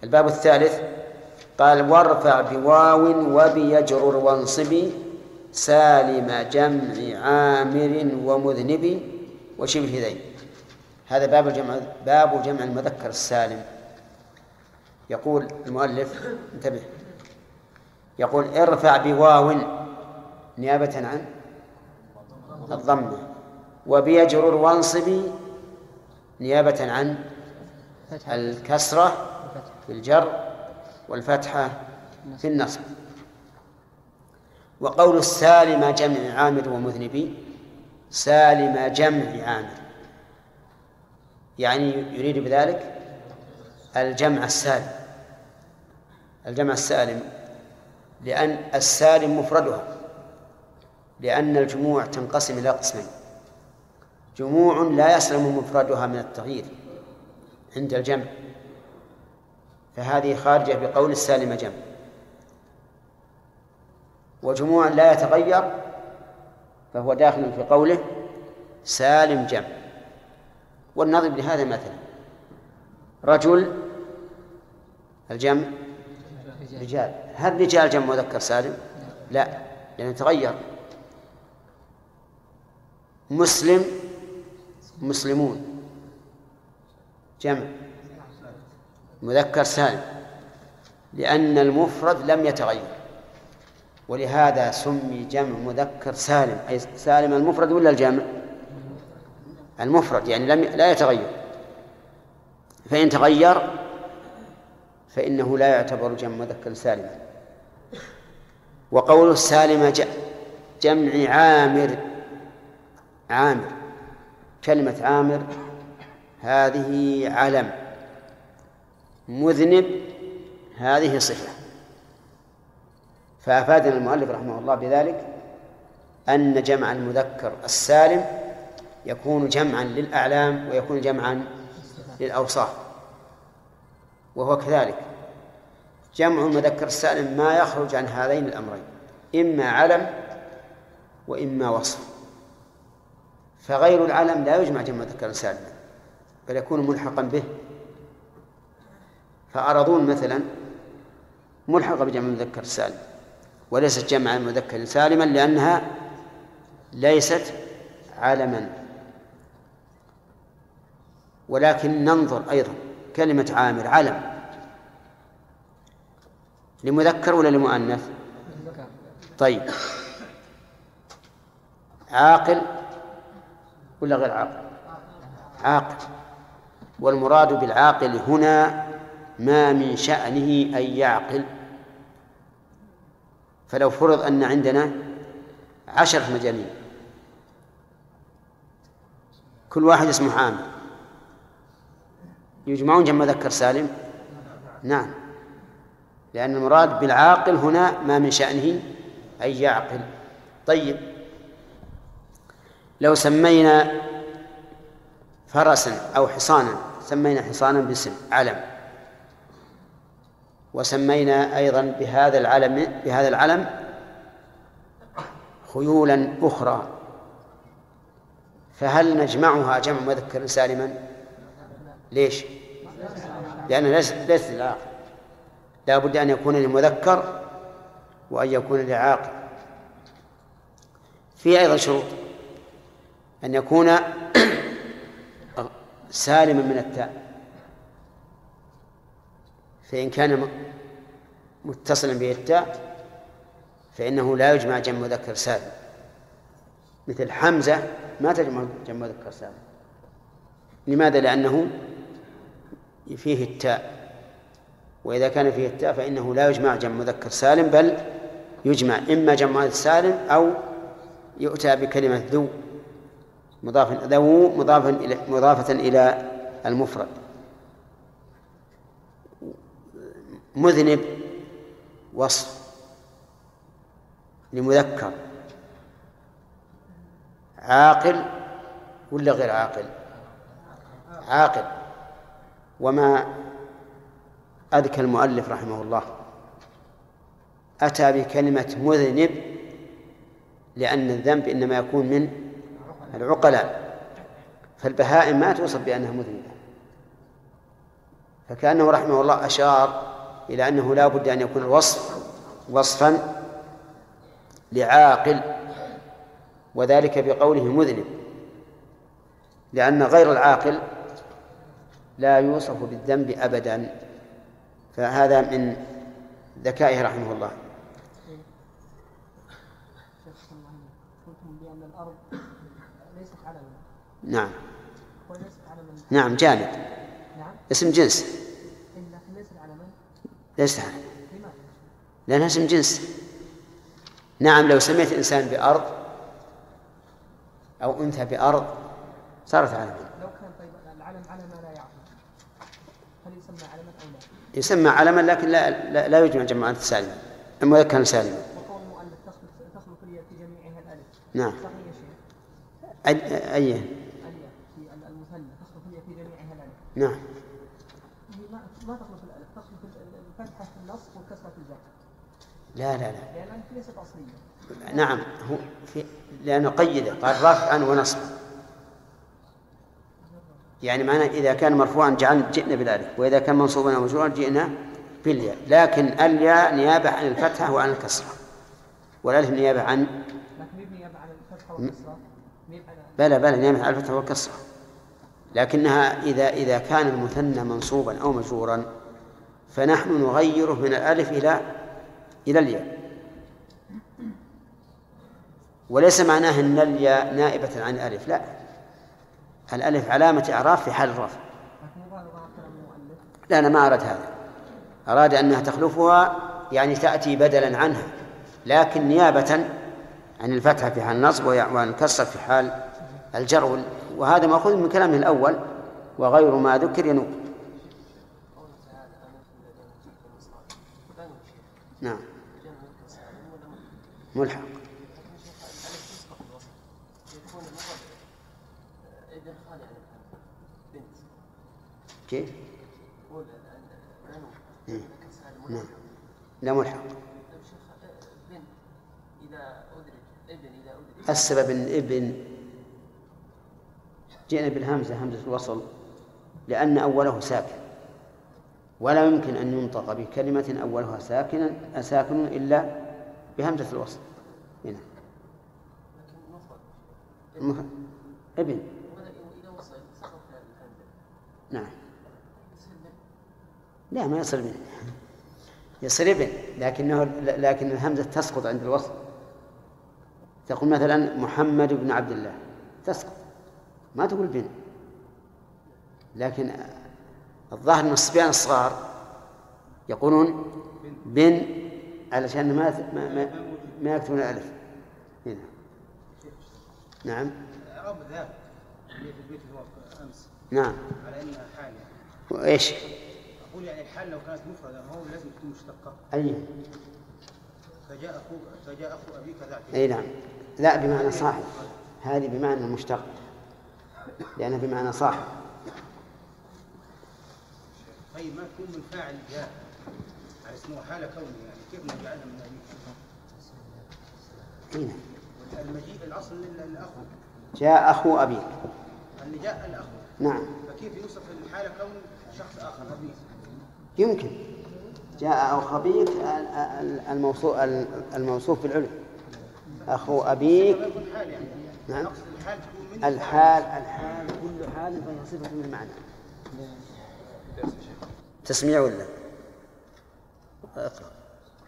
الباب الثالث قال وارفع بواو وبيجرر وانصبي سالم جمع عامر ومذنب وشبه ذين. هذا باب جمع المذكر السالم. يقول المؤلف انتبه، يقول ارفع بواو نيابة عن الضمة، وبيجرر وانصبي نيابة عن الكسرة في الجر والفتحة في النصب. وقول السالم جمع عامر ومذنبي سالم جمع عامر يعني يريد بذلك الجمع السالم، الجمع السالم، لأن السالم مفردها، لأن الجموع تنقسم إلى قسمين: جموع لا يسلم مفردها من التغيير عند الجمع، فهذه خارجة بقول السالم جمع، وجموع لا يتغير فهو داخل في قوله سالم جمع. والنظر لهذا مثلا رجل الجمع رجال، هل رجال جمع مذكر سالم؟ لا، لأنه تغير. مسلم مسلمون جمع مذكر سالم، لأن المفرد لم يتغير، ولهذا سمي جمع مذكر سالم، أي سالم المفرد ولا الجمع؟ المفرد، يعني لا يتغير، فإن تغير فإنه لا يعتبر جمع مذكر سالما. وقول السالم جمع عامر، عامر، كلمة عامر هذه علم، مذنب هذه صفة. فأفادنا المؤلف رحمه الله بذلك أن جمع المذكر السالم يكون جمعا للأعلام ويكون جمعا للأوصاف، وهو كذلك جمع المذكر السالم ما يخرج عن هذين الأمرين، إما علم وإما وصف. فغير العلم لا يجمع جمع مذكر سالما بل يكون ملحقا به. فأرضون مثلا ملحقة بجمع المذكر السالم وليست جمع مذكر سالما لأنها ليست علما. ولكن ننظر أيضا كلمة عامر علم لمذكر ولا لمؤنث؟ طيب، عاقل ولا غير عاقل؟ عاقل. والمراد بالعاقل هنا ما من شأنه أن يعقل. فلو فرض أن عندنا 10 مجانين كل واحد اسمه عامر، يجمعون جمع مذكر سالم؟ نعم، لأن المراد بالعاقل هنا ما من شأنه أن يعقل. طيب، لو سمينا فرسا أو حصانا، سمينا حصانا باسم علم، وسمينا أيضا بهذا العلم خيولا أخرى، فهل نجمعها جمع مذكر سالما؟ ليش؟ لأنه ليس للعاقل، لا بد أن يكون للمذكر وأن يكون للعاقل. في أيضا شروط: أن يكون سالما من التاء، فإن كان متصلا به التاء فإنه لا يجمع جمع مذكر سالم، مثل حمزة ما تجمع جمع مذكر سالم. لماذا؟ لأنه فيه التاء، وإذا كان فيه التاء فإنه لا يجمع جمع مذكر سالم، بل يجمع إما جمع مذكر سالم أو يؤتى بكلمة ذو مضافة إلى المفرد. مذنب وصف لمذكر، عاقل ولا غير عاقل؟ عاقل. وما أذكى المؤلف رحمه الله أتى بكلمة مذنب لأن الذنب إنما يكون من العقلاء، فالبهائم ما توصف بأنها مذنبة، فكأنه رحمه الله أشار إلى أنه لا بد أن يكون الوصف وصفا لعاقل، وذلك بقوله مذنب، لأن غير العاقل لا يوصف بالذنب أبدا. فهذا من ذكائه رحمه الله. بأن الأرض ليست علما. نعم وليست علما. نعم جامد. نعم. اسم جنس. لكن ليست علما. ليست علما. لماذا؟ لأنها اسم جنس. نعم لو سميت إنسان بأرض أو أنثى بأرض صارت علما. لو كان طيب العلم على ما لا يعقل هل يسمى علما أو لا؟ يسمى علما لكن لا يجمع جماعة سالمة المذكر سالما. وقول المؤلف تخلق الياء في جميعها الألف. نعم. صحيح يا شيخ. أيه؟ الياء في المثنى تخلق الياء في جميعها الألف. نعم. هي ما تخلق الألف، تخلق الفتحة في النصب والكسرة في الجر. لا لأنها ليست أصلية. نعم هو لأنه قيده قال رفعا ونصبا، يعني معناه إذا كان مرفوعا جئنا بالألف، وإذا كان منصوبا أو مجرورا جئنا بالياء، لكن الياء نيابة عن الفتحة وعن الكسرة، والألف نيابة عن نيابة عن الفتحة والكسرة. بلى نيابة عن الفتحة والكسرة، لكنها إذا كان المثنى منصوبا أو مجرورا فنحن نغيره من الألف إلى الياء، وليس معناه أن الياء نائبة عن الألف، لا، الألف علامة إعراب في حال الرفع. لا أنا ما أراد هذا، أراد أنها تخلفها يعني تأتي بدلا عنها، لكن نيابة عن الفتحة في حال النصب وعن الكسر في حال الجر، وهذا مأخوذ من كلامه الأول وغير ما ذكر ينوب. نعم ملحق. كيف؟ نعم لا ملحق. السبب ان ابن جئنا بالهمزة همزة الوصل لأن أوله ساكن، ولا يمكن أن ينطق بكلمة أولها ساكن إلا بهمزة الوصل. هنا ابن نعم لا ما يصير ابن، يصير ابن لكن الهمزة تسقط عند الوصل. تقول مثلا محمد بن عبد الله تسقط، ما تقول بن، لكن الظاهر أن الصبيان الصغار يقولون بن علشان ما يكتبون الألف هنا. نعم إعراب ذاك اللي في البيت أمس نعم على أنها حال يعني. وإيش؟ أقول يعني الحال لو كانت مفردة هو لازم تكون مشتقة. أي فجاء أخو أبيك ذاك. أي نعم، لا بمعنى صاحب، هذه بمعنى المشتق لأنها بمعنى صاحب. طيب ما تكون من فاعل جاء على اسمه حال كوني، يعني كيف نجعلها من أبيك؟ هنا المجيء الأصل للأخو. جاء أخو أبيك. اللي جاء الأخو. نعم. فكيف يوصف الحالة كون شخص آخر أبيك؟ يمكن جاء أخو أبيك الموصوف بالعلو أخو أبيك. نعم. الحال كل حال فهي صفة من المعنى. تسميع ولا اقرأ.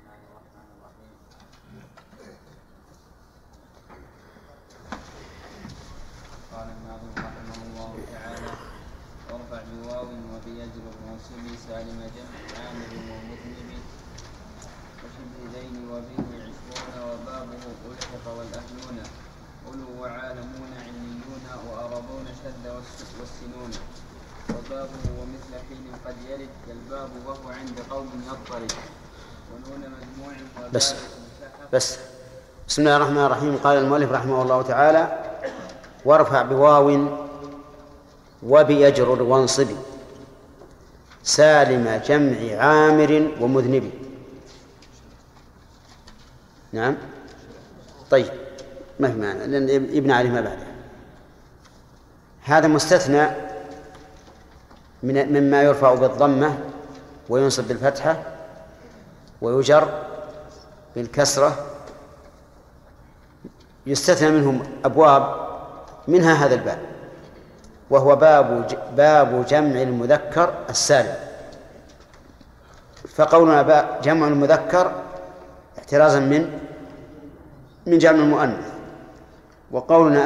قال الناظم رحمه الله تعالى: وارفع بواو وبيجر ومنصب سالم جمع عامر ومذنب وشبه ذين وبه 20 وبابه ألحق والأهلون أولو وعالمون علميون وأرضون شد والسنون وبابه ومثل حين قد يرد كالباب وهو عند قوم يضطرد ونون مجموع بس بسم الله الرحمن الرحيم. قال المؤلف رحمه الله تعالى: وارفع بواو وبيجرر وانصب سالم جمع عامر ومذنب. نعم طيب ما في معنى لأن يبنى عليه ما بعده. هذا مستثنى مما يرفع بالضمة وينصب بالفتحة ويجر بالكسرة، يستثنى منهم أبواب، منها هذا الباب، وهو باب جمع المذكر السالم. فقولنا جمع المذكر احترازا من جمع المؤنث، وقولنا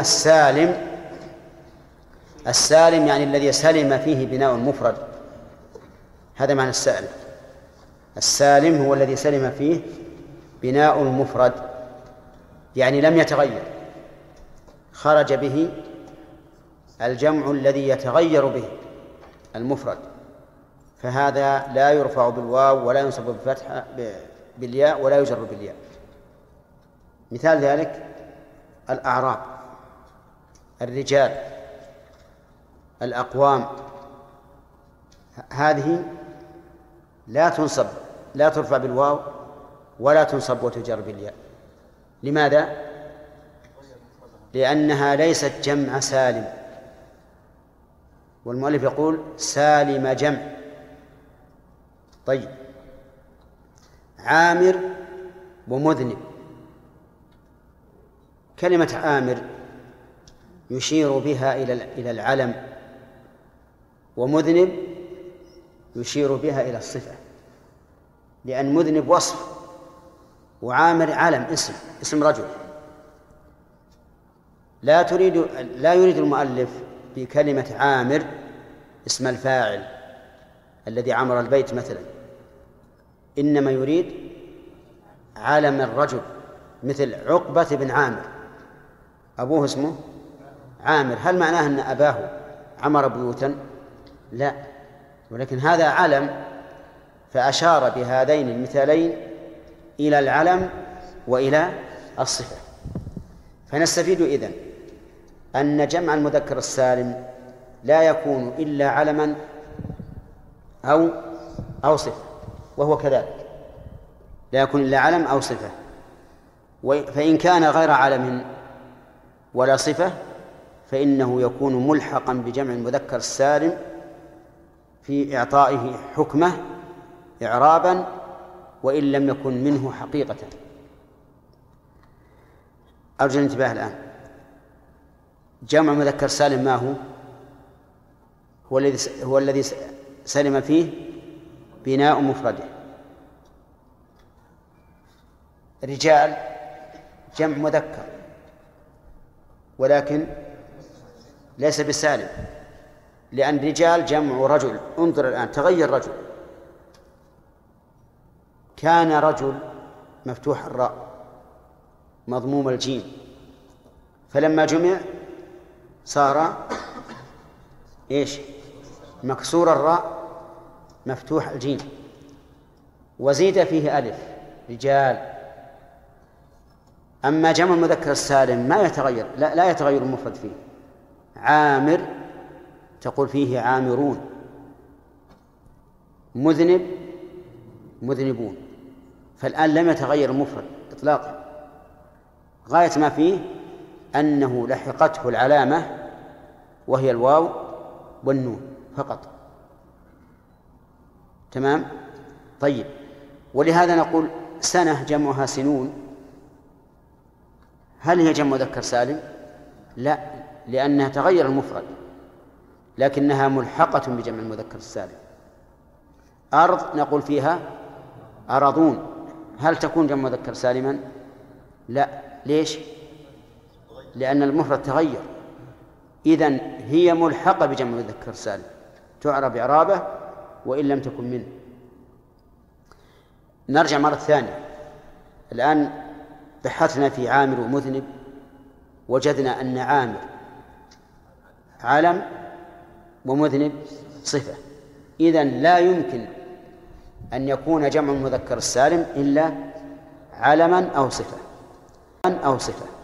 السالم يعني الذي سلم فيه بناء المفرد، هذا معنى السالم. السالم هو الذي سلم فيه بناء المفرد، يعني لم يتغير، خرج به الجمع الذي يتغير به المفرد، فهذا لا يرفع بالواو ولا ينصب بالفتحة بالياء ولا يجر بالياء. مثال ذلك الأعراب، الرجال، الأقوام، هذه لا ترفع بالواو ولا تنصب وتجر بالياء. لماذا؟ لأنها ليست جمع سالم، والمؤلف يقول سالم جمع. طيب، عامر ومذنب، كلمة عامر يشير بها إلى العلم، ومذنب يشير بها إلى الصفة، لأن مذنب وصف وعامر علم اسم رجل. لا يريد المؤلف بكلمة عامر اسم الفاعل الذي عمر البيت مثلا، إنما يريد علم الرجل، مثل عقبة بن عامر، أبوه اسمه عامر. هل معناه أن أباه عمر بيوتا؟ لا، ولكن هذا علم، فأشار بهذين المثالين إلى العلم وإلى الصفة. فنستفيد إذن أن جمع المذكر السالم لا يكون إلا علما أو صفة، وهو كذلك، لا يكون إلا علم أو صفة. فإن كان غير علم ولا صفة فإنه يكون ملحقا بجمع المذكر السالم في إعطائه حكمه إعرابا وإن لم يكن منه حقيقة. أرجو الانتباه الآن. جمع مذكر سالم ما هو الذي سلم فيه بناء مفرده. رجال جمع مذكر ولكن ليس بسالم، لأن رجال جمع رجل. انظر الآن، تغير رجل، كان رجل مفتوح الراء مضموم الجيم، فلما جمع صار مكسور الراء مفتوح الجيم، وزيد فيه ألف، رجال. أما جمع المذكر السالم ما يتغير، لا يتغير المفرد فيه. عامر تقول فيه عامرون، مذنب مذنبون، فالآن لم يتغير المفرد إطلاقا، غاية ما فيه أنه لحقته العلامة وهي الواو والنون فقط. تمام؟ طيب، ولهذا نقول سنة جمعها سنون، هل هي جمع مذكر سالم؟ لا، لأنها تغير المفرد، لكنها ملحقة بجمع المذكر السالم. أرض نقول فيها أرضون، هل تكون جمع مذكر سالما؟ لا. ليش؟ لأن المفرد تغير، إذن هي ملحقة بجمع مذكر سالم، تعرب إعرابه وإن لم تكن منه. نرجع مرة ثانية. الآن بحثنا في عامر ومذنب، وجدنا أن عامر علم ومذنب صفة، إذن لا يمكن أن يكون جمع المذكر السالم إلا علما أو صفة.